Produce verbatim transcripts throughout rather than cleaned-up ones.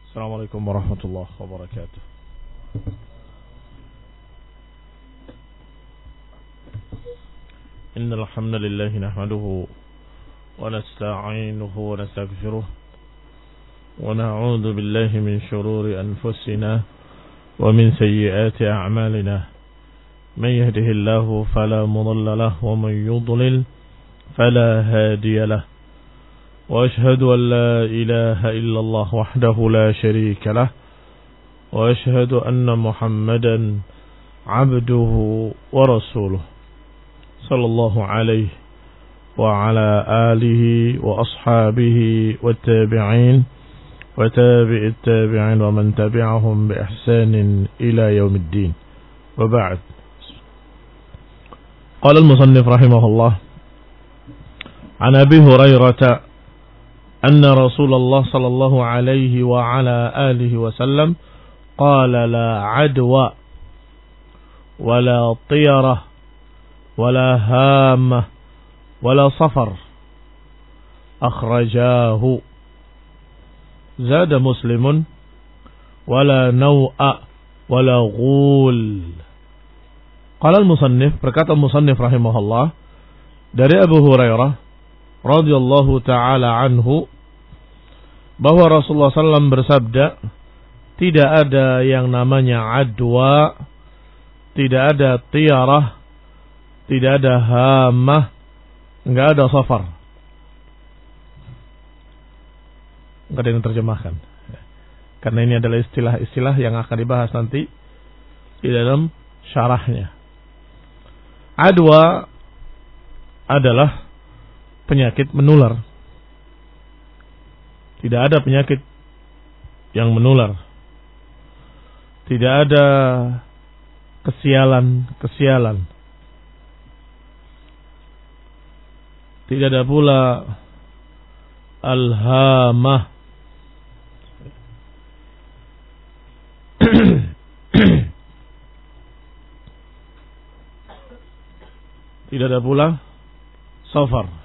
Assalamualaikum warahmatullahi wabarakatuh. Innal hamdalillah nahmaduhu wa nasta'inuhu wa nastaghfiruh wa na'udzu billahi min shururi anfusina wa min sayyiati a'malina. Man yahdihillahu fala mudilla lahu wa man yudlil fala hadiya lahu. وأشهد أن لا إله إلا الله وحده لا شريك له وأشهد أن محمدا عبده ورسوله صلى الله عليه وعلى آله وأصحابه والتابعين وتابع التابعين ومن تبعهم بإحسان إلى يوم الدين وبعد. قال المصنف رحمه الله عن أبي هريرة أن رسول الله صلى الله عليه وعلى آله وسلم قال لا عدوى ولا طيرة ولا هامة ولا صفر أخرجاه. زاد مسلم ولا نوء ولا غول. قال المصنف, berkata المصنف رحمه الله dari Abu Hurairah radhiyallahu ta'ala anhu bahwa Rasulullah sallallahu alaihi wasallam bersabda, tidak ada yang namanya adwa, tidak ada tiarah, tidak ada hamah, enggak ada safar. Enggak ada yang terjemahkan, karena ini adalah istilah-istilah yang akan dibahas nanti di dalam syarahnya. Adwa adalah penyakit menular. Tidak ada penyakit yang menular. Tidak ada kesialan-kesialan. Tidak ada pula al-hamah. Tidak ada pula safar.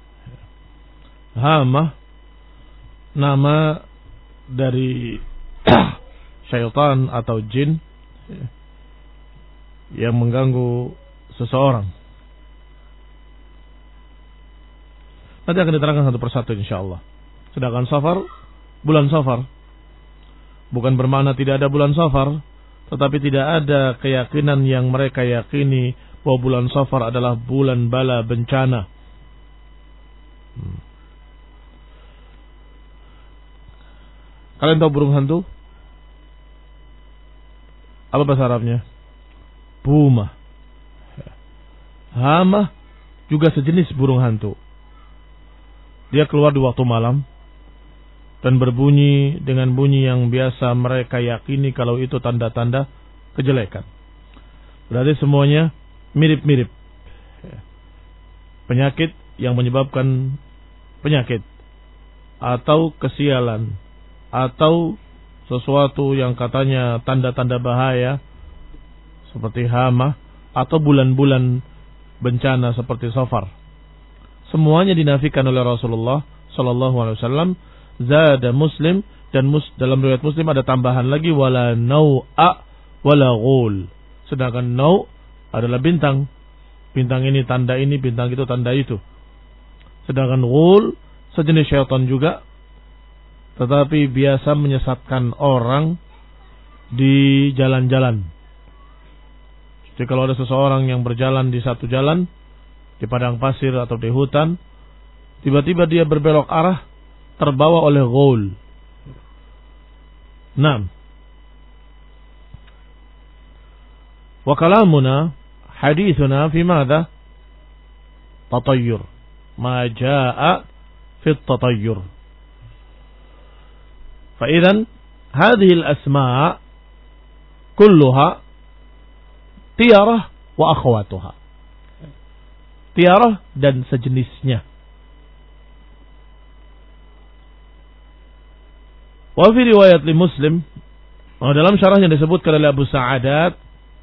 Hamah nama dari syaitan atau jin yang mengganggu seseorang. Nanti akan diterangkan satu persatu insyaallah. Sedangkan safar, bulan safar, bukan bermakna tidak ada bulan safar, tetapi tidak ada keyakinan yang mereka yakini bahwa bulan safar adalah bulan bala bencana. Hmm. Kalian tahu burung hantu? Apa bahasa Arabnya? Buma. Hamah juga sejenis burung hantu. Dia keluar di waktu malam dan berbunyi dengan bunyi yang biasa mereka yakini kalau itu tanda-tanda kejelekan. Berarti semuanya mirip-mirip. Penyakit yang menyebabkan penyakit atau kesialan atau sesuatu yang katanya tanda-tanda bahaya seperti hamah atau bulan-bulan bencana seperti safar. Semuanya dinafikan oleh Rasulullah sallallahu alaihi wasallam. Zada Muslim, dan mus, dalam riwayat Muslim ada tambahan lagi wala nau'a wala ghul. Sedangkan nau' adalah bintang. Bintang ini tanda ini, bintang itu tanda itu. Sedangkan ghul sejenis syaitan juga, tetapi biasa menyesatkan orang di jalan-jalan. Jadi kalau ada seseorang yang berjalan di satu jalan, di padang pasir atau di hutan, tiba-tiba dia berbelok arah, terbawa oleh ghul. Naam. Wa kalamuna hadithuna fi madha? Tatayyur. Ma jaa fi tatayyur. فإذن هذه الأسماء كلها طيرة وأخواتها. Tiarah dan sejenisnya. Wa fi riwayat li Muslim, dalam syarahnya disebutkan oleh Abu Sa'adat,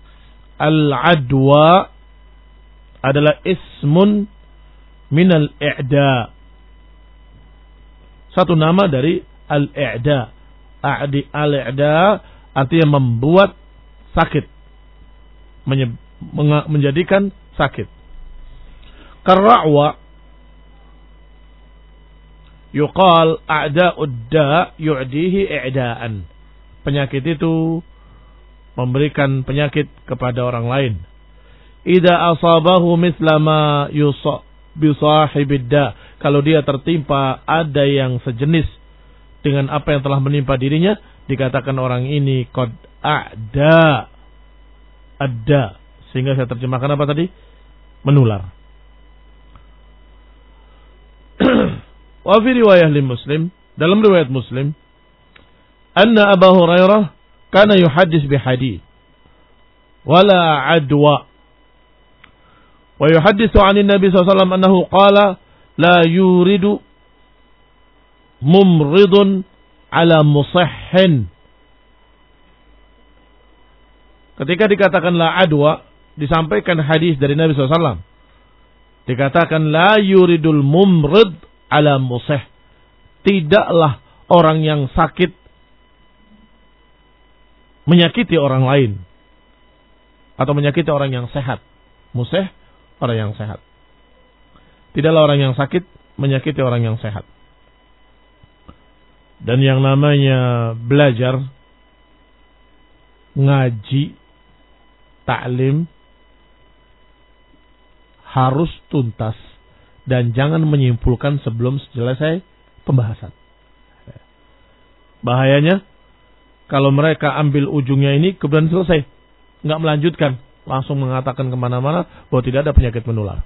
al-adwa adalah ismun minal i'da. Satu nama dari al-i'da. a'di al-i'da artinya membuat sakit, menye- menjadikan sakit. Karra'wa yuqal a'da'ud da' yu'dihi i'da'an. Penyakit itu memberikan penyakit kepada orang lain. Idza asabahu mithla ma yusab bi sahibid da'. Kalau dia tertimpa ada yang sejenis dengan apa yang telah menimpa dirinya, dikatakan orang ini qad a'da. Ada. Sehingga saya terjemahkan apa tadi? Menular. Wa fi riwayah li Muslim, dalam riwayat Muslim, anna Abu Hurairah kana yuhaddits bi hadits wala adwa. Wa yuhadditsu 'an Nabi sallallahu alaihi wasallam annahu qala la yuridu mumridun ala musihhin. Ketika dikatakan la adwa, disampaikan hadis dari Nabi sallallahu alaihi wasallam. Dikatakan la yuridul mumrid ala musih. Tidaklah orang yang sakit menyakiti orang lain atau menyakiti orang yang sehat. Musih, orang yang sehat. Tidaklah orang yang sakit menyakiti orang yang sehat. Dan yang namanya belajar, ngaji, taklim harus tuntas dan jangan menyimpulkan sebelum selesai pembahasan. Bahayanya kalau mereka ambil ujungnya ini kemudian selesai, nggak melanjutkan, langsung mengatakan kemana-mana bahwa tidak ada penyakit menular.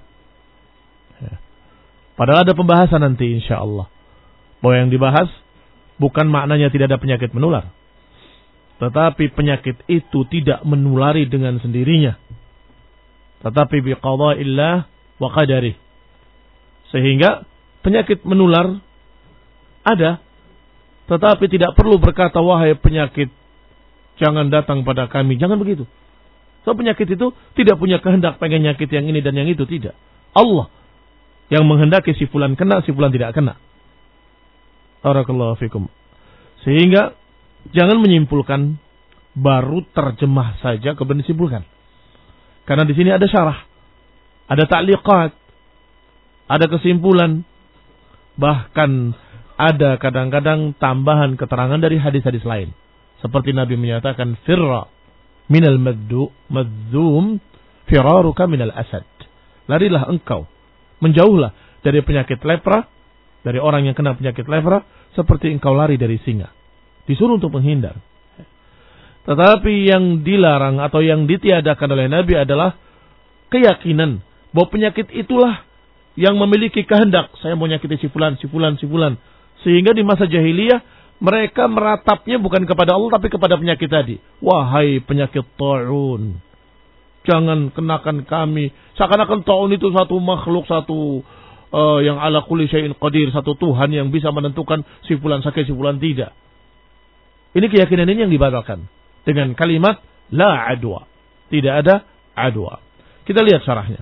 Padahal ada pembahasan nanti insya Allah bahwa yang dibahas bukan maknanya tidak ada penyakit menular, tetapi penyakit itu tidak menulari dengan sendirinya, tetapi biqada'illah wa qadarih. Sehingga penyakit menular ada, tetapi tidak perlu berkata wahai penyakit jangan datang pada kami, jangan begitu. So penyakit itu tidak punya kehendak pengen nyakit yang ini dan yang itu, tidak. Allah yang menghendaki si fulan kena, si fulan tidak kena. Barakallahu fikum. Sehingga jangan menyimpulkan baru terjemah saja kemudian disimpulkan. Karena di sini ada syarah, ada ta'liqat, ada kesimpulan, bahkan ada kadang-kadang tambahan keterangan dari hadis-hadis lain. Seperti Nabi menyatakan firra minal maddu madzum firaruka minal asad. Larilah engkau, menjauhlah dari penyakit lepra, dari orang yang kena penyakit lepra, seperti engkau lari dari singa. Disuruh untuk menghindar. Tetapi yang dilarang atau yang ditiadakan oleh Nabi adalah keyakinan bahwa penyakit itulah yang memiliki kehendak. Saya mau nyakiti si fulan, si fulan, si fulan. Sehingga di masa jahiliyah mereka meratapnya bukan kepada Allah tapi kepada penyakit tadi. Wahai penyakit ta'un, jangan kenakan kami. Seakan-akan ta'un itu satu makhluk, satu uh, yang ala kulli syai'in qadir, satu Tuhan yang bisa menentukan si fulan sakit, si fulan tidak. Ini keyakinan ini yang dibatalkan dengan kalimat la adwa. Tidak ada adwa. Kita lihat syarahnya.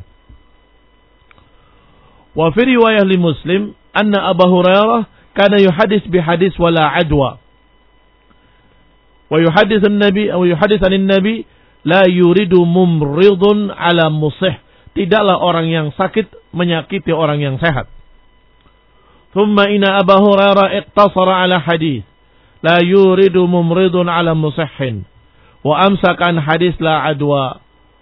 Wa fi riwayah li Muslim anna Abu Hurairah kana yuhadits bi hadis wala adwa. Wa yuhadits an-nabi atau yuhadits an-nabi la yuridu mumridun ala musih. Tidaklah orang yang sakit menyakiti orang yang sehat. Thumma inna Abu Hurairah iqtasara ala hadis la yuridu mumridun ala musihhin wa amsaka an hadis la adwa.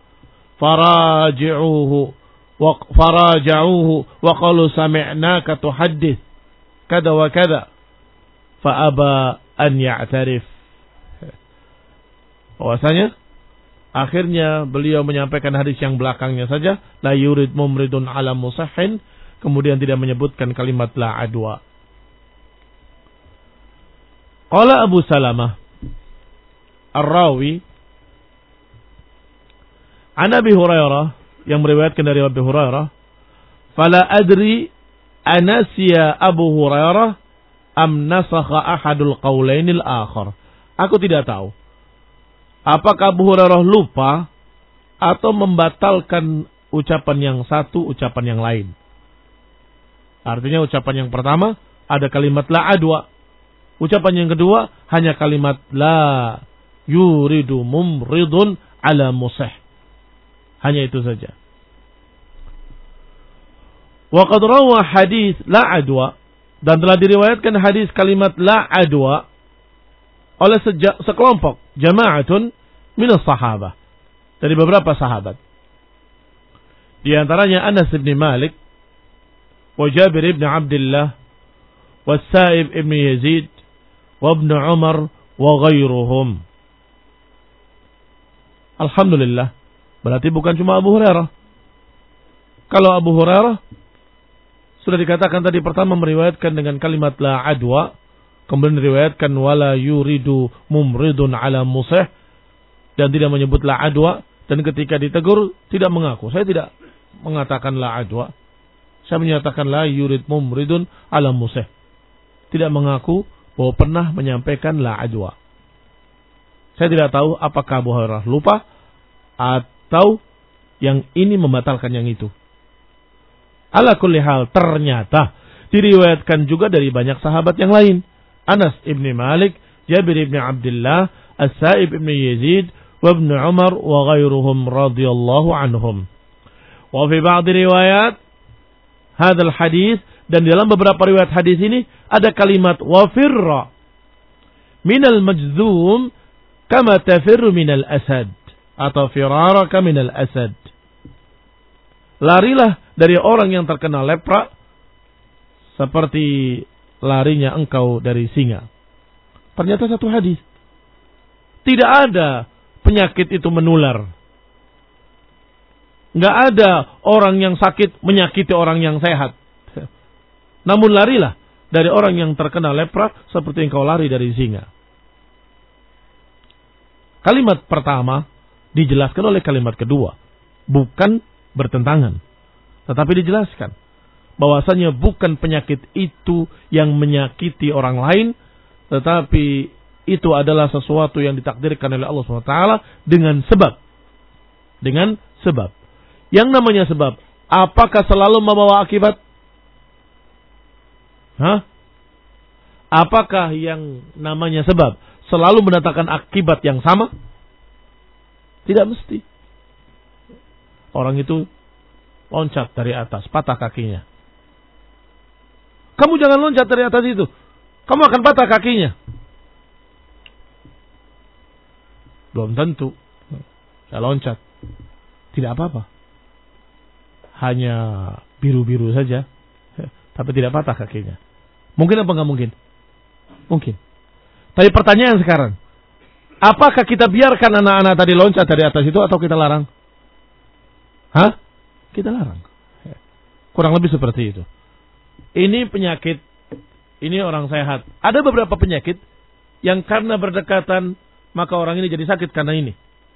Faraji'uhu faraja'uhu wa qalu sami'naka tuhaddits kada wa kada fa aba an ya'tarif. Bahwasanya akhirnya beliau menyampaikan hadis yang belakangnya saja, la yurid mumridun ala musahhin, kemudian tidak menyebutkan kalimat la adwa. Qala Abu Salamah Ar-Rawi an Abi Hurairah, yang meriwayatkan dari Abu Hurairah, fala adri anasiya Abu Hurairah am nasakha ahadul qaulainil akhar. Aku tidak tahu apakah Abu Hurairah lupa atau membatalkan ucapan yang satu, ucapan yang lain. Artinya ucapan yang pertama ada kalimat la adwa, Ucapan yang kedua hanya kalimat la yuridu mumridun ala musih. Hanya itu saja. Wa qad rawa hadis la adwa, dan telah diriwayatkan hadis kalimat la adwa oleh seja, sekelompok jama'atun minas sahabah, dari beberapa sahabat. Di antaranya Anas bin Malik, wa Jabir bin Abdullah, wa Sa'ib bin Yazid, wa Ibn Umar, wa ghairuhum. Alhamdulillah, berarti bukan cuma Abu Hurairah. Kalau Abu Hurairah sudah dikatakan tadi pertama meriwayatkan dengan kalimat la adwa, kemudian diriwayatkan wala yuridu mumridun ala musih, dan tidak menyebut la adwa, dan ketika ditegur tidak mengaku. Saya tidak mengatakan la adwa, saya menyatakan la yurid mumridun ala musih. Tidak mengaku bahwa pernah menyampaikan la adwa. Saya tidak tahu apakah Abu Hurairah lupa atau yang ini membatalkan yang itu. Ala kulli hal, ternyata diriwayatkan juga dari banyak sahabat yang lain. Anas ibn Malik, Jabir ibn Abdullah, As-Sa'ib ibn Yazid, wa Ibn Umar, wa ghairuhum radhiyallahu anhum. Wa fi ba'd riwayat hadzal hadis, dan dalam beberapa riwayat hadis ini ada kalimat wa firra minal majdzum kama tafirru minal asad, atau firaraka minal asad. Larilah dari orang yang terkena lepra seperti larinya engkau dari singa. Ternyata satu hadis. Tidak ada penyakit itu menular. Nggak ada orang yang sakit menyakiti orang yang sehat. Namun larilah dari orang yang terkena lepra seperti engkau lari dari singa. Kalimat pertama dijelaskan oleh kalimat kedua. Bukan bertentangan. Tetapi dijelaskan bahwasanya bukan penyakit itu yang menyakiti orang lain, tetapi itu adalah sesuatu yang ditakdirkan oleh Allah subhanahu wa taala dengan sebab. Dengan sebab. Yang namanya sebab, apakah selalu membawa akibat? Hah? Apakah yang namanya sebab selalu mendatangkan akibat yang sama? Tidak mesti. Orang itu loncat dari atas, patah kakinya. Kamu jangan loncat dari atas itu. Kamu akan patah kakinya. Belum tentu. Saya loncat. Tidak apa-apa. Hanya biru-biru saja. Tapi tidak patah kakinya. Mungkin apa enggak mungkin? Mungkin. Tapi pertanyaan sekarang. Apakah kita biarkan anak-anak tadi loncat dari atas itu atau kita larang? Hah? Kita larang. Kurang lebih seperti itu. Ini penyakit, ini orang sehat. Ada beberapa penyakit yang karena berdekatan, maka orang ini jadi sakit karena ini.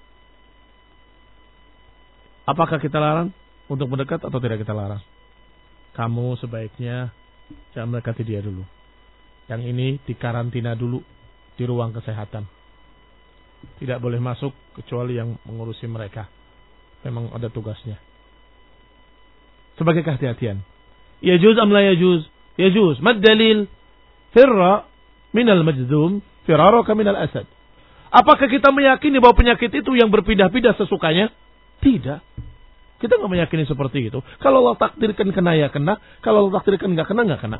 Apakah kita larang untuk mendekat atau tidak kita larang? Kamu sebaiknya jangan mendekati dia dulu. Yang ini dikarantina dulu di ruang kesehatan. Tidak boleh masuk kecuali yang mengurusi mereka. Memang ada tugasnya. Sebagai kehati-hatian. Yajuz am la yajuz? Yajuz. Mad dalil? Firra minal majdzum, firaraka minal asad. Apakah kita meyakini bahwa penyakit itu yang berpindah-pindah sesukanya? Tidak. Kita nggak meyakini seperti itu. Kalau Allah takdirkan kena ya kena. Kalau Allah takdirkan nggak kena nggak kena.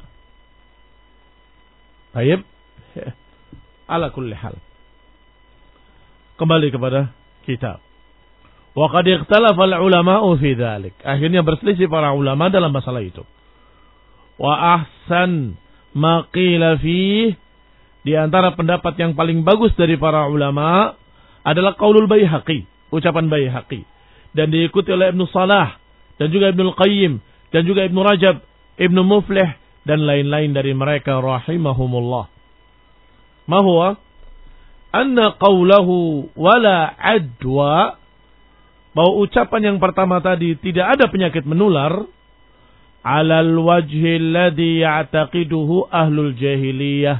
Baik. Ala kulli hal. Kembali kepada kitab. Wa qad ikhtalafa al-ulama'u fi dzalik. Akhirnya berselisih para ulama dalam masalah itu. Wa ahsan ma qila fi, di antara pendapat yang paling bagus dari para ulama adalah qaulul Baihaqi, ucapan Baihaqi, dan diikuti oleh Ibnu Salah dan juga Ibnu Qayyim dan juga Ibnu Rajab, Ibnu Muflih dan lain-lain dari mereka rahimahumullah. Ma huwa anna qawlahu wala adwa, bahwa ucapan yang pertama tadi tidak ada penyakit menular, alal wajhi alladhi ya'taqiduhu ahlul jahiliyah.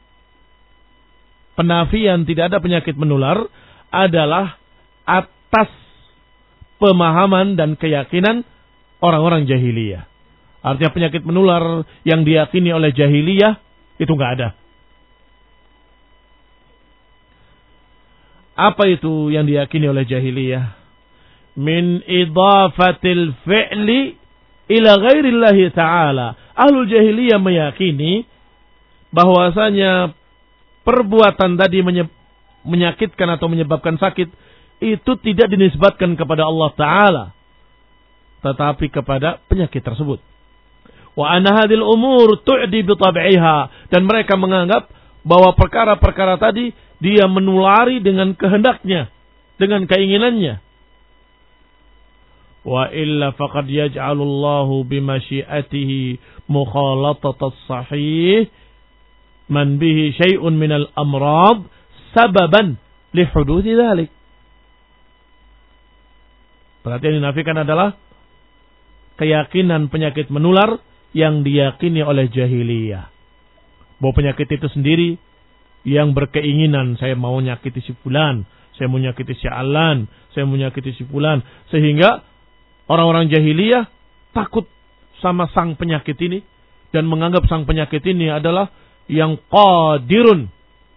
Penafian tidak ada penyakit menular adalah atas pemahaman dan keyakinan orang-orang jahiliyah. Artinya penyakit menular yang diyakini oleh jahiliyah itu enggak ada. Apa itu yang diyakini oleh jahiliyah? Min idafatil fi'li ila ghairillahi ta'ala. Ahlul jahiliyah meyakini bahwasanya perbuatan tadi menyakitkan atau menyebabkan sakit itu tidak dinisbatkan kepada Allah Ta'ala, tetapi kepada penyakit tersebut. Wa anna hadhil umur tu'di bi tab'iha, dan mereka menganggap bahwa perkara-perkara tadi dia menulari dengan kehendaknya, dengan keinginannya. Wa illa faqad yaj'alullahu bimasyiatihi mukhalatatas sahih man bihi syai'un minal amrad sababan li huduthi dzalik. Berarti yang dinafikan adalah keyakinan penyakit menular yang diyakini oleh jahiliyah. Bahwa penyakit itu sendiri yang berkeinginan, saya mau nyakiti si fulan, saya mau nyakiti si alan, saya mau nyakiti si fulan, sehingga orang-orang jahiliyah takut sama sang penyakit ini dan menganggap sang penyakit ini adalah yang qadirun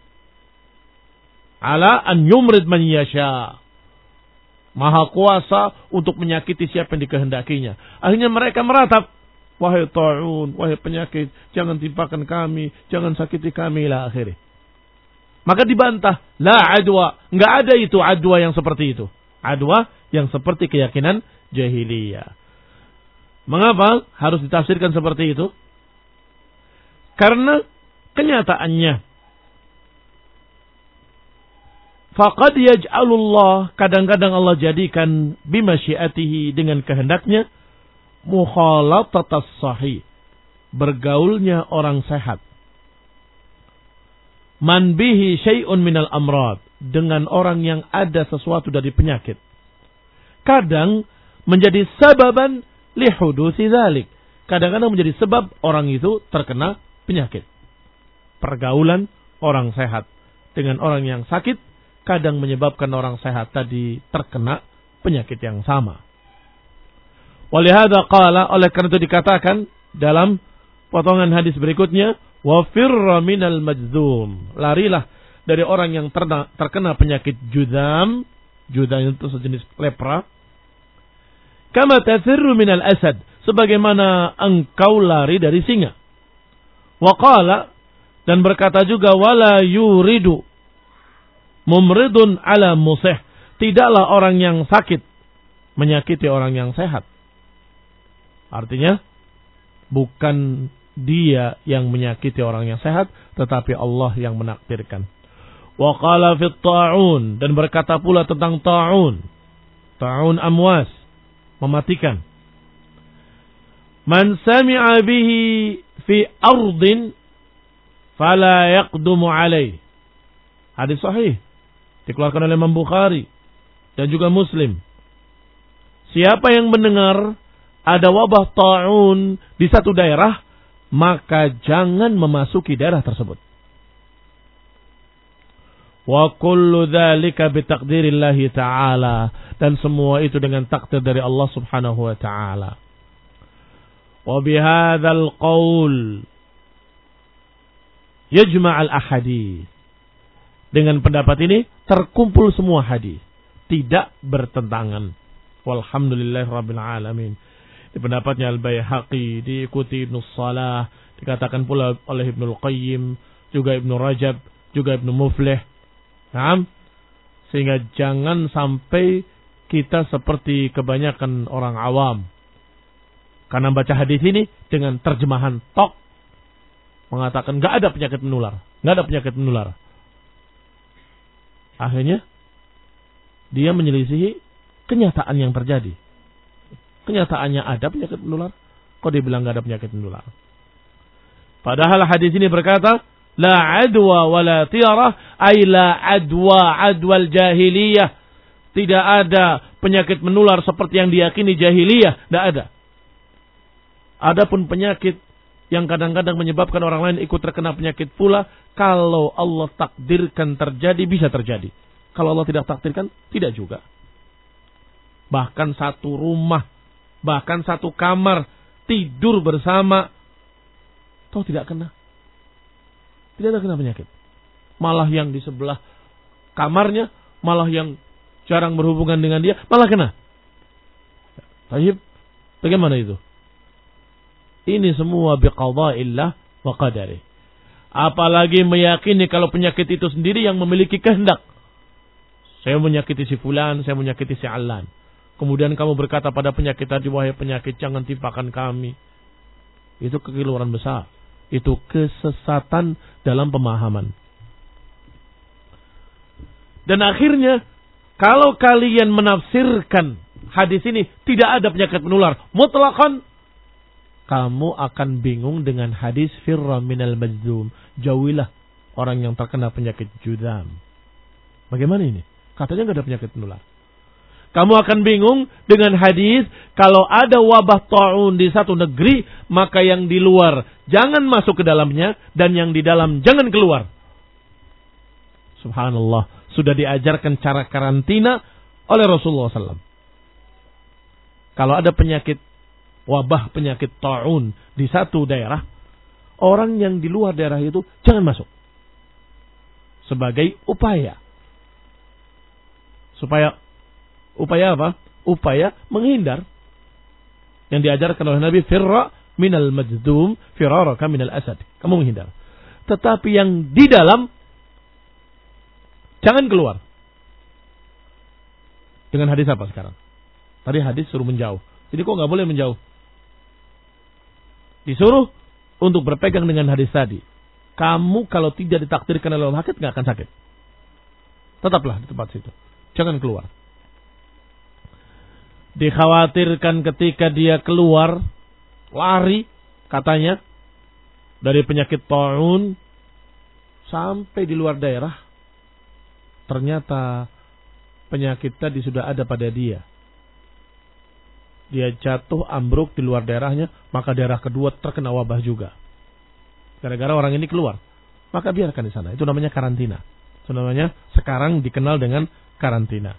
ala an yumrid man yasha, maha kuasa untuk menyakiti siapa yang dikehendakinya. Akhirnya mereka meratap, wahai ta'un, wahai penyakit, jangan timpakan kami, jangan sakiti kami, ila akhirnya. Maka dibantah, la adwa, enggak ada itu adwa yang seperti itu. Adwa yang seperti keyakinan jahiliyah. Mengapa harus ditafsirkan seperti itu? Karena kenyataannya faqad yaj'alullah, kadang-kadang Allah jadikan bimasyiatihi, dengan kehendaknya, mukhalatatas sahih, bergaulnya orang sehat, man bihi syai'un minal amrad, dengan orang yang ada sesuatu dari penyakit, kadang menjadi sababan li hudusi dzalik, kadang-kadang menjadi sebab orang itu terkena penyakit. Pergaulan orang sehat dengan orang yang sakit kadang menyebabkan orang sehat tadi terkena penyakit yang sama. Walihada qala, oleh karena itu dikatakan dalam potongan hadis berikutnya, wa firra minal majdzum, larilah dari orang yang terna, terkena penyakit judam. Judam itu sejenis lepra. Kama tafirru minal asad, sebagaimana engkau lari dari singa. Wa qala, dan berkata juga, wala yuridu mumridun ala musih, tidaklah orang yang sakit menyakiti orang yang sehat. Artinya bukan dia yang menyakiti orang yang sehat, tetapi Allah yang menakdirkan. Wa qala fit ta'un, dan berkata pula tentang ta'un. Ta'un amwas, mematikan. Man sami'a bihi fi ardin fala yaqdumu alaih. Hadis sahih dikeluarkan oleh Imam Bukhari dan juga Muslim. Siapa yang mendengar ada wabah ta'un di satu daerah, maka jangan memasuki daerah tersebut. Wa kullu dzalika bi taqdirillahi ta'ala, dan semua itu dengan takdir dari Allah Subhanahu wa ta'ala. Wa bihadzal qaul yajma' al-ahadits, dengan pendapat ini terkumpul semua hadis, tidak bertentangan. Walhamdulillahirabbil alamin. Di pendapatnya Al-Baihaqi, diikuti Ibnu Salah, dikatakan pula oleh Ibnu Qayyim, juga Ibnu Rajab, juga Ibnu Muflih. Nah, sehingga jangan sampai kita seperti kebanyakan orang awam, karena baca hadis ini dengan terjemahan tok, mengatakan nggak ada penyakit menular, nggak ada penyakit menular. Akhirnya dia menyelisihi kenyataan yang terjadi. Kenyataannya ada penyakit menular, kok dia bilang nggak ada penyakit menular? Padahal hadis ini berkata, la adwa wa la tiarah, ay la adwa adwal jahiliyah. Tidak ada penyakit menular seperti yang diyakini jahiliyah, tidak ada. Adapun penyakit yang kadang-kadang menyebabkan orang lain ikut terkena penyakit pula, kalau Allah takdirkan terjadi, bisa terjadi. Kalau Allah tidak takdirkan, tidak juga. Bahkan satu rumah, bahkan satu kamar, tidur bersama, toh tidak kena. Tidak ada kena penyakit. Malah yang di sebelah kamarnya malah yang jarang berhubungan dengan dia malah kena. Baik, bagaimana itu? Ini semua biqada'illah wa qadarih. Apalagi meyakini kalau penyakit itu sendiri yang memiliki kehendak. Saya menyakiti si fulan, saya menyakiti si Alan. Kemudian kamu berkata pada penyakit tadi, wahai penyakit, jangan timpakan kami. Itu kekeliruan besar. Itu kesesatan dalam pemahaman. Dan akhirnya, kalau kalian menafsirkan hadis ini, tidak ada penyakit menular mutlaqan, kamu akan bingung dengan hadis firra minal majzum. Jauhilah orang yang terkena penyakit judam. Bagaimana ini? Katanya nggak ada penyakit menular. Kamu akan bingung dengan hadis kalau ada wabah ta'un di satu negeri, maka yang di luar jangan masuk ke dalamnya dan yang di dalam jangan keluar. Subhanallah, sudah diajarkan cara karantina oleh Rasulullah shallallahu alaihi wasallam. Kalau ada penyakit wabah penyakit ta'un di satu daerah, orang yang di luar daerah itu jangan masuk. Sebagai upaya. Supaya upaya apa? Upaya menghindar. Yang diajarkan oleh Nabi, firra minal majdum firaraka minal asad. Kamu menghindar. Tetapi yang di dalam jangan keluar. Dengan hadis apa sekarang? Tadi hadis suruh menjauh. Jadi kok nggak boleh menjauh? Disuruh untuk berpegang dengan hadis tadi. Kamu kalau tidak ditakdirkan oleh Allah sakit, nggak akan sakit. Tetaplah di tempat situ. Jangan keluar. Dikhawatirkan ketika dia keluar, lari katanya dari penyakit ta'un sampai di luar daerah, ternyata penyakit tadi sudah ada pada dia. Dia jatuh ambruk di luar daerahnya, maka daerah kedua terkena wabah juga. Gara-gara orang ini keluar, maka biarkan di sana. Itu namanya karantina. Itu namanya sekarang dikenal dengan karantina.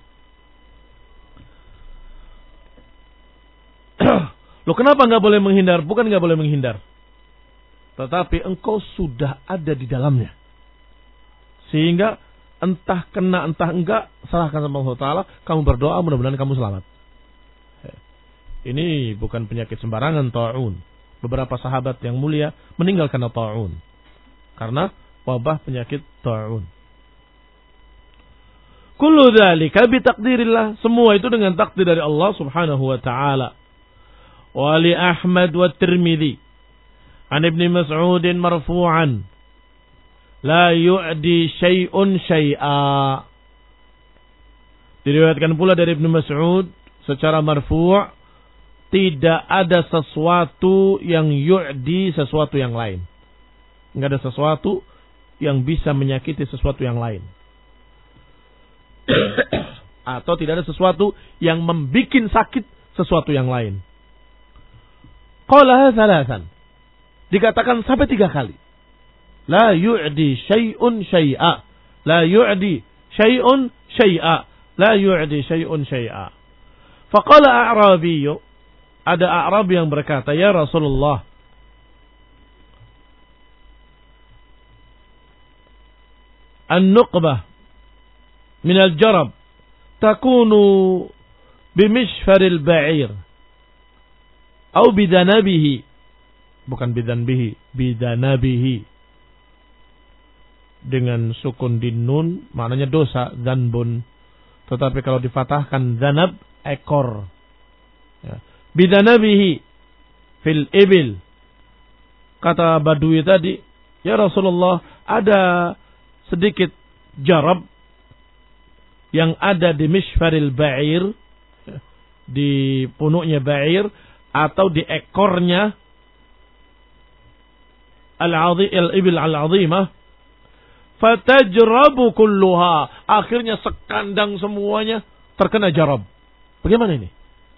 Loh, kenapa nggak boleh menghindar? Bukan nggak boleh menghindar, tetapi engkau sudah ada di dalamnya, sehingga entah kena entah enggak, serahkan sama Allah Taala. Kamu berdoa, mudah-mudahan kamu selamat. Ini bukan penyakit sembarangan, ta'un. Beberapa sahabat yang mulia meninggal karena ta'un, karena wabah penyakit ta'un. Kullu dzalika bi taqdirillah. Semua itu dengan takdir dari Allah Subhanahu wa taala. Wa li Ahmad wa Tirmidzi an Ibnu Mas'ud marfu'an la yu'di syai'un syai'a. Diriwayatkan pula dari Ibnu Mas'ud secara marfu', tidak ada sesuatu yang yu'di sesuatu yang lain. Enggak ada sesuatu yang bisa menyakiti sesuatu yang lain. Atau tidak ada sesuatu yang membikin sakit sesuatu yang lain. Qalaha thalathan. Dikatakan sampai tiga kali. La yu'di syai'un syai'a. La yu'di syai'un syai'a. La yu'di syai'un syai'a. Faqala a'rabiyyu. Ada A'rab yang berkata, ya Rasulullah, an-nuqbah min al-jarab takunu bimishfaril ba'ir atau bidanabihi. Bukan bidanbihi, bidanabihi. Dengan sukun din nun maknanya dosa, zanbun. Tetapi kalau difatahkan zanab, ekor. Ya. Bidanabihi fil ibil. Kata Badui tadi, ya Rasulullah, ada sedikit jarab yang ada di mishfaril ba'ir, di punuknya ba'ir, atau di ekornya al-ibil al-azimah, fatajrabu kulluha. Akhirnya sekandang semuanya terkena jarab. Bagaimana ini?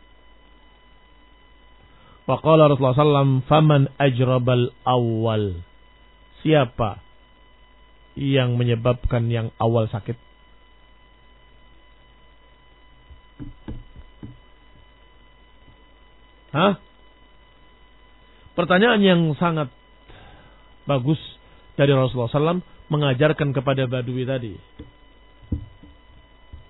Faqala Rasulullah sallallahu alaihi wasallam, faman ajrabal awal. Siapa yang menyebabkan yang awal sakit? Hah? Pertanyaan yang sangat bagus dari Rasulullah sallallahu alaihi wasallam mengajarkan kepada Badui tadi.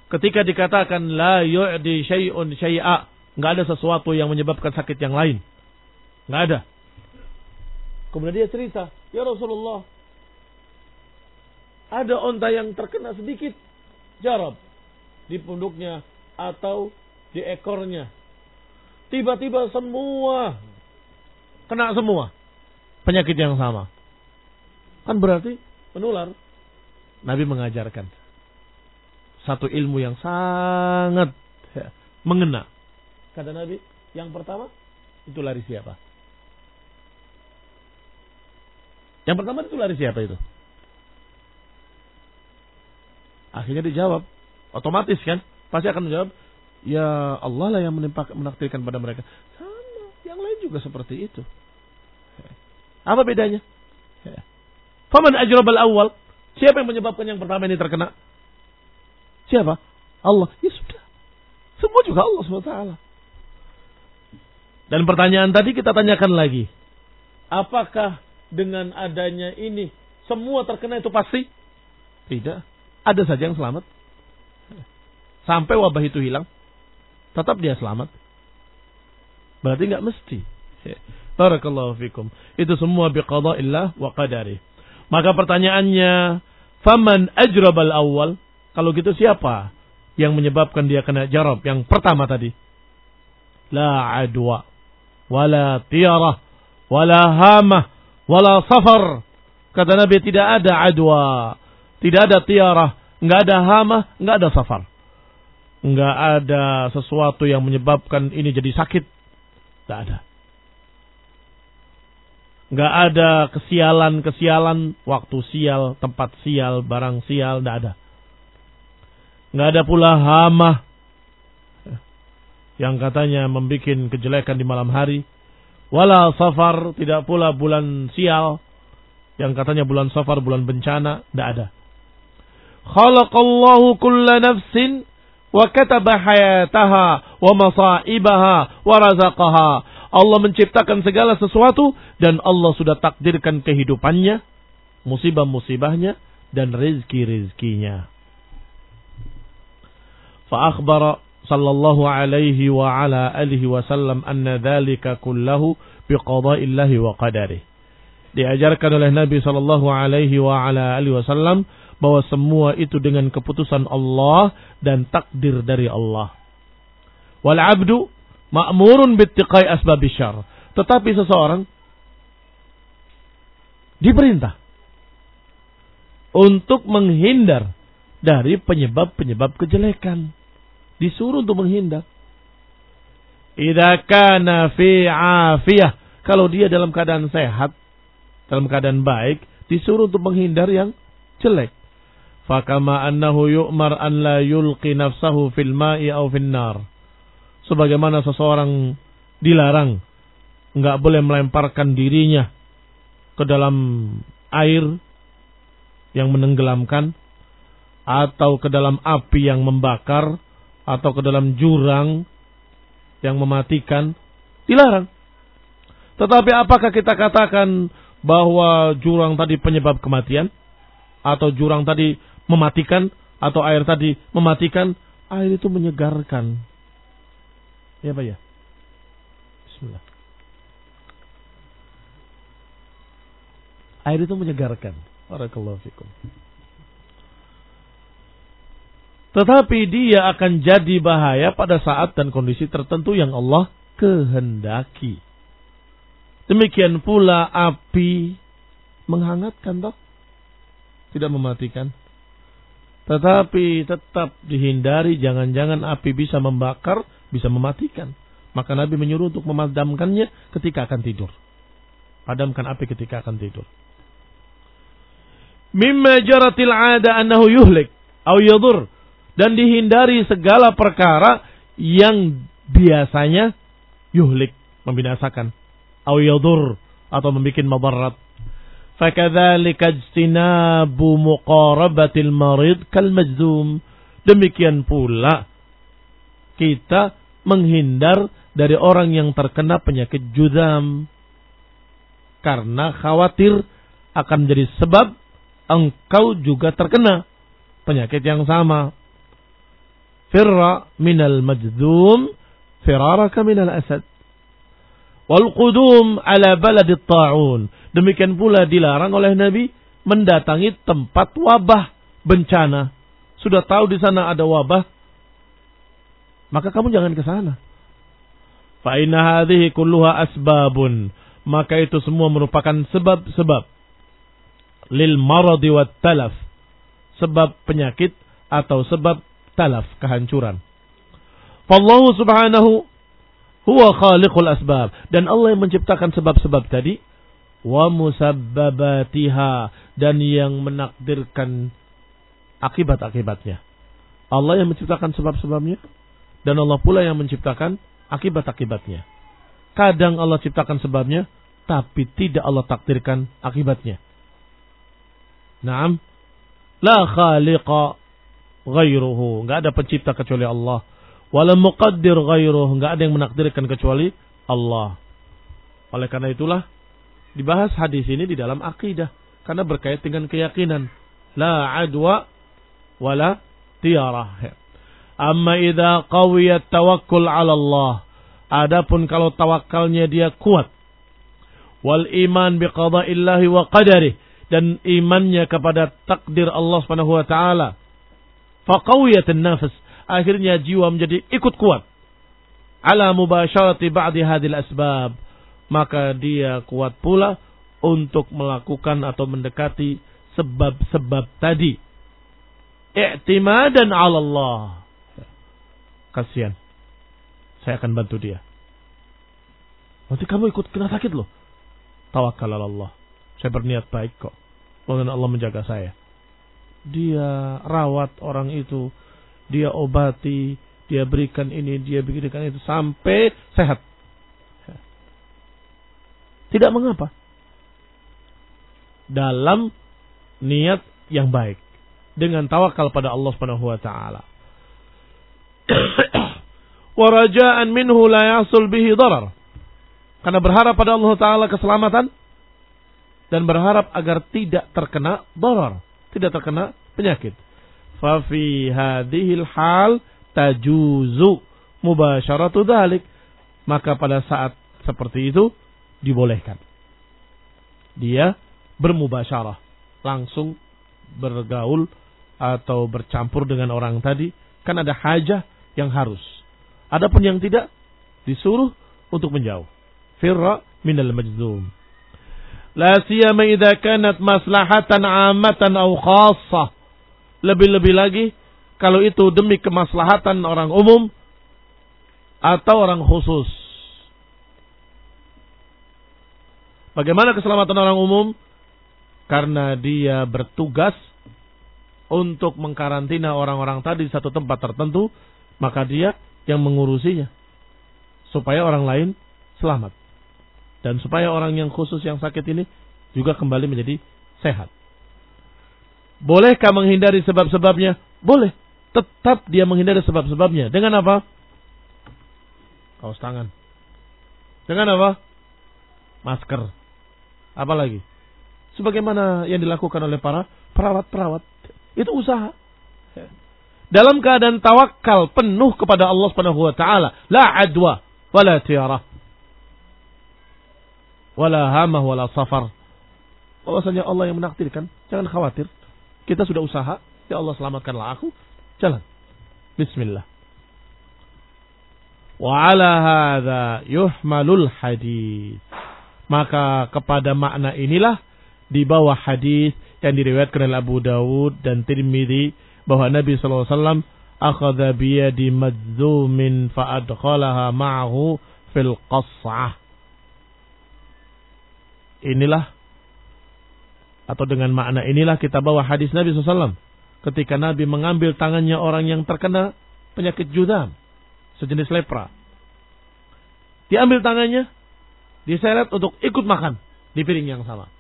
ketika dikatakan la yu'di syai'un syai'a, enggak ada sesuatu yang menyebabkan sakit yang lain. Enggak ada. Kemudian dia cerita, "Ya Rasulullah, ada onta yang terkena sedikit jarab di punduknya atau di ekornya. Tiba-tiba semua kena semua penyakit yang sama. Kan berarti menular." Nabi mengajarkan satu ilmu yang sangat ya, mengena. Kata Nabi, yang pertama itu lari siapa? Yang pertama itu lari siapa itu? Akhirnya dijawab, otomatis kan, pasti akan menjawab, ya Allah lah yang menakdirkan pada mereka. Sama, yang lain juga seperti itu. Apa bedanya? Faman ajrabal awal, siapa yang menyebabkan yang pertama ini terkena? Siapa? Allah. Ya sudah, semua juga Allah subhanahu wa taala. Dan pertanyaan tadi kita tanyakan lagi, apakah dengan adanya ini semua terkena itu pasti? Tidak. Ada saja yang selamat. Sampai wabah itu hilang, tetap dia selamat. Berarti enggak mesti. Barakallahu fikum. Itu semua biqada'illah wa qadari. Maka pertanyaannya, faman ajrabal awal? Kalau gitu siapa yang menyebabkan dia kena jarab? Yang pertama tadi. La adwa, wala tiyarah, wala hamah, wala safar. Kata Nabi, tidak ada adwa, tidak ada tiarah, enggak ada hamah, enggak ada safar. Enggak ada sesuatu yang menyebabkan ini jadi sakit. Enggak ada. Enggak ada kesialan-kesialan, waktu sial, tempat sial, barang sial, enggak ada. Enggak ada pula hamah yang katanya membuat kejelekan di malam hari. Wala safar, tidak pula bulan sial yang katanya bulan safar, bulan bencana, enggak ada. Khalaqallahu kulla nafsin wa kataba hayataha wa masaibaha wa razaqaha. Allah menciptakan segala sesuatu dan Allah sudah takdirkan kehidupannya, musibah-musibahnya dan rezeki-rezekinya. Fa akhbara sallallahu alaihi wa ala alihi wasallam anna dzalika kullahu biqada'illahi wa qadarihi. Diajarkan oleh Nabi sallallahu alaihi wa ala alihi wasallam bahwa semua itu dengan keputusan Allah dan takdir dari Allah. Wal 'abdu ma'murun bittiqai asbabisy syarr. Tetapi seseorang diperintah untuk menghindar dari penyebab-penyebab kejelekan. Disuruh untuk menghindar. Idza kana fi 'afiyah, kalau dia dalam keadaan sehat, dalam keadaan baik, disuruh untuk menghindar yang jelek. Fakama annahu yu'mar an la yulqi nafsahu fil ma'i aw fin nar. Sebagaimana seseorang dilarang enggak boleh melemparkan dirinya ke dalam air yang menenggelamkan, atau ke dalam api yang membakar, atau ke dalam jurang yang mematikan, dilarang. Tetapi apakah kita katakan bahwa jurang tadi penyebab kematian, atau jurang tadi mematikan, atau air tadi mematikan? Air itu menyegarkan. Ya Pak ya. Bismillah. Air itu menyegarkan. Barakallahu fikum. Tetapi dia akan jadi bahaya pada saat dan kondisi tertentu yang Allah kehendaki. Demikian pula api menghangatkan toh, tidak mematikan. Tetapi tetap dihindari, jangan-jangan api bisa membakar, bisa mematikan. Maka Nabi menyuruh untuk memadamkannya ketika akan tidur. Padamkan api ketika akan tidur. Mimma jaratil 'ada annahu yuhlik aw yadur. Dan dihindari segala perkara yang biasanya yuhlik, membinasakan, aw yadur, atau membuat madarat. Fakadzalika ijtinabu muqarabatil marid kal majzum. Demikian pula kita menghindar dari orang yang terkena penyakit juzam, karena khawatir akan menjadi sebab engkau juga terkena penyakit yang sama. firra minal majdzum firaraka minal asad. Wal qudum ala baladit ta'un. Demikian pula dilarang oleh Nabi mendatangi tempat wabah, bencana. Sudah tahu di sana ada wabah, maka kamu jangan ke sana. Fa inna hadhihi kulluha asbabun. Maka itu semua merupakan sebab-sebab lil maradi wat talaf. Sebab penyakit atau sebab talaf, kehancuran. Fallahu subhanahu huwa khaliqul asbab. Dan Allah yang menciptakan sebab-sebab tadi. Wa musabbabatiha. Dan yang menakdirkan akibat-akibatnya. Allah yang menciptakan sebab-sebabnya. Dan Allah pula yang menciptakan akibat-akibatnya. Kadang Allah ciptakan sebabnya, tapi tidak Allah takdirkan akibatnya. Naam. La khaliqa ghairuhu. Enggak ada pencipta kecuali Allah. Wala muqaddir ghairuhu. Enggak ada yang menakdirkan kecuali Allah. Oleh karena itulah dibahas hadis ini di dalam akidah, karena berkait dengan keyakinan. La adwa wala tiarah. Amma idza qawiyat tawakkul 'ala Allah. Adapun kalau tawakalnya dia kuat, wal iman biqada'illahi wa qadarih, dan imannya kepada takdir Allah Subhanahu wa taala, fa qawiyatun nafs, akhirnya jiwa menjadi ikut kuat. Ala mubasyarati ba'di hadhil asbab, maka dia kuat pula untuk melakukan atau mendekati sebab-sebab tadi. I'timadan 'ala Allah. Kasihan, saya akan bantu dia. Nanti kamu ikut kena sakit loh. Tawakal Allah. Saya berniat baik kok. Mudah-mudahan Allah menjaga saya. Dia rawat orang itu, dia obati, dia berikan ini, dia berikan itu sampai sehat. Tidak mengapa. Dalam niat yang baik, dengan tawakal pada Allah Subhanahu wa taala. Warajaan minhu la yasul bihi darar. Karena berharap pada Allah Ta'ala keselamatan. Dan berharap agar tidak terkena darar. Tidak terkena penyakit. Fafi hadihil hal tajuzu mubasyaratu dhalik. Maka pada saat seperti itu dibolehkan. Dia bermubasyarah. Langsung bergaul atau bercampur dengan orang tadi. Kan ada hajah yang harus. Adapun yang tidak, disuruh untuk menjauh. Firra minal majdzum. La siyama idza kanat maslahatan 'ammatan aw khassah. Lebih-lebih lagi kalau itu demi kemaslahatan orang umum atau orang khusus. Bagaimana keselamatan orang umum? Karena dia bertugas untuk mengkarantina orang-orang tadi di satu tempat tertentu, maka dia yang mengurusinya supaya orang lain selamat dan supaya orang yang khusus yang sakit ini juga kembali menjadi sehat. Bolehkah menghindari sebab-sebabnya? Boleh. Tetap dia menghindari sebab-sebabnya. Dengan apa? Kaos tangan. Dengan apa? Masker. Apa lagi? Sebagaimana yang dilakukan oleh para perawat-perawat. Itu usaha. Dalam keadaan tawakal penuh kepada Allah Subhanahu wa taala, la adwa wala tiarah. Wala hamah wala safar. Bahwasanya Allah yang menakdirkan, jangan khawatir. Kita sudah usaha, ya Allah selamatkanlah aku. Jalan. Bismillah. Wa ala hadza yuhmalul hadis. Maka kepada makna inilah dibawa hadis yang diriwayatkan oleh Abu Dawud dan Tirmidzi bahwa Nabi sallallahu alaihi wasallam akhadha biyadi madzumin fa'adkhalaha ma'ahu fil qas'ah. Inilah atau dengan makna inilah kita bawa hadis Nabi sallallahu alaihi wasallam ketika Nabi mengambil tangannya orang yang terkena penyakit judam, sejenis lepra. Diambil tangannya, diseret untuk ikut makan di piring yang sama.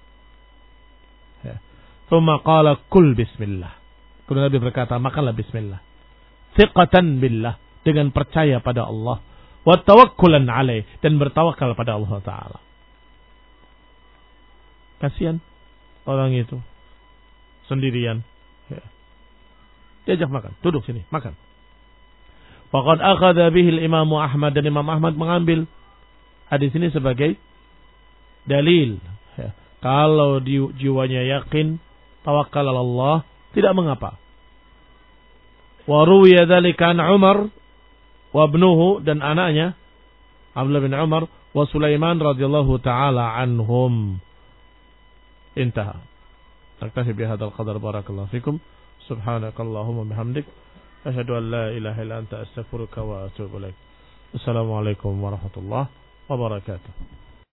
Tsumma qala kul bismillah. Kemudian Nabi berkata, makanlah bismillah. Thiqatan billah, dengan percaya pada Allah. Wa tawakkulan alaih, dan bertawakal pada Allah Ta'ala. Kasihan orang itu sendirian. Ya. Diajak makan, duduk sini, makan. Faqad akhadha bihi al-Imam Ahmad, dan Imam Ahmad mengambil hadis ini sebagai dalil. Ya. Kalau di, jiwanya yakin, tawakal Allah, tidak mengapa. Wa ruwiya dzalika an Umar wa ibnuhu, dan anaknya Abdullah bin Umar wa Sulaiman radhiyallahu taala anhum. Intaha. Naktafi bihadzal qadar. Barakallahu fikum. Subhanakallahumma bihamdik, asyhadu an la ilaha illa anta, astaghfiruka wa atubu ilaik. Assalamualaikum warahmatullahi wabarakatuh.